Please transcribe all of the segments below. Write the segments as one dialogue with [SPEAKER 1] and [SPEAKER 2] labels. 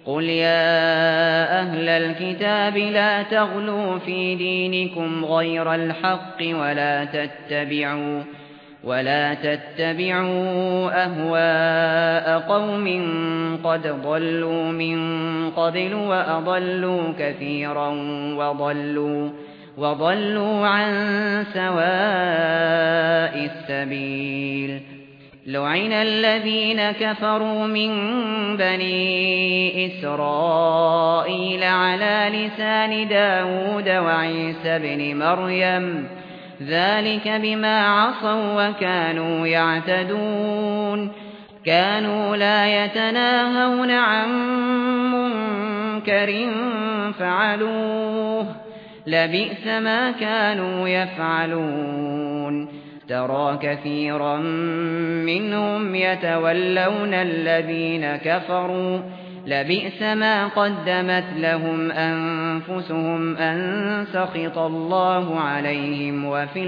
[SPEAKER 1] قُلْ يَا أَهْلَ الْكِتَابِ لَا تَغْلُوا فِي دِينِكُمْ غَيْرَ الْحَقِّ وَلَا تَتَّبِعُوا أَهْوَاءَ قَوْمٍ قَدْ ضَلُّوا مِن قَبْلُ وَأَضَلُّوا كَثِيرًا وَضَلُّوا عَن سَوَاءِ السَّبِيلِ لُعِنَ الَّذِينَ كَفَرُوا مِن بَنِي إِسْرَائِيلَ عَلَى لِسَانِ دَاوُودَ وَعِيسَى ابْنِ مَرْيَمَ ذَلِكَ بِمَا عَصَوا وَّكَانُوا يَعْتَدُونَ كَانُوا لَا يَتَنَاهَوْنَ عَن مُّنكَرٍ فَعَلُوهُ لَبِئْسَ ما كانوا يفعلون ترى كثيرا منهم يتولون الذين كفروا لبئس ما قدمت لهم أنفسهم أن سخط الله عليهم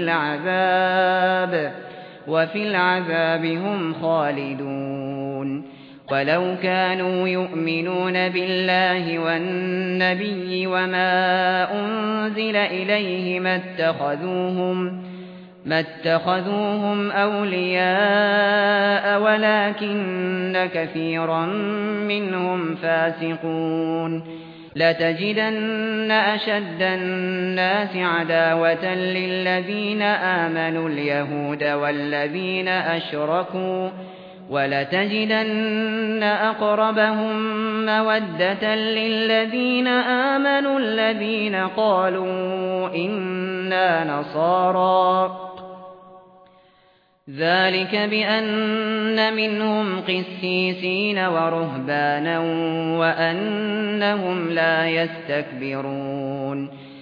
[SPEAKER 1] وفي العذاب هم خالدون ولو كانوا يؤمنون بالله والنبي وما أنزل إليه ما اتخذوهم أولياء ولكن كثيرا منهم فاسقون لتجدن أشد الناس عداوة للذين آمنوا اليهود والذين أشركوا ولتجدن أقربهم مودة للذين آمنوا الذين قالوا إنا نصارى ذلك بأن منهم قسيسين ورهبانا وأنهم لا يستكبرون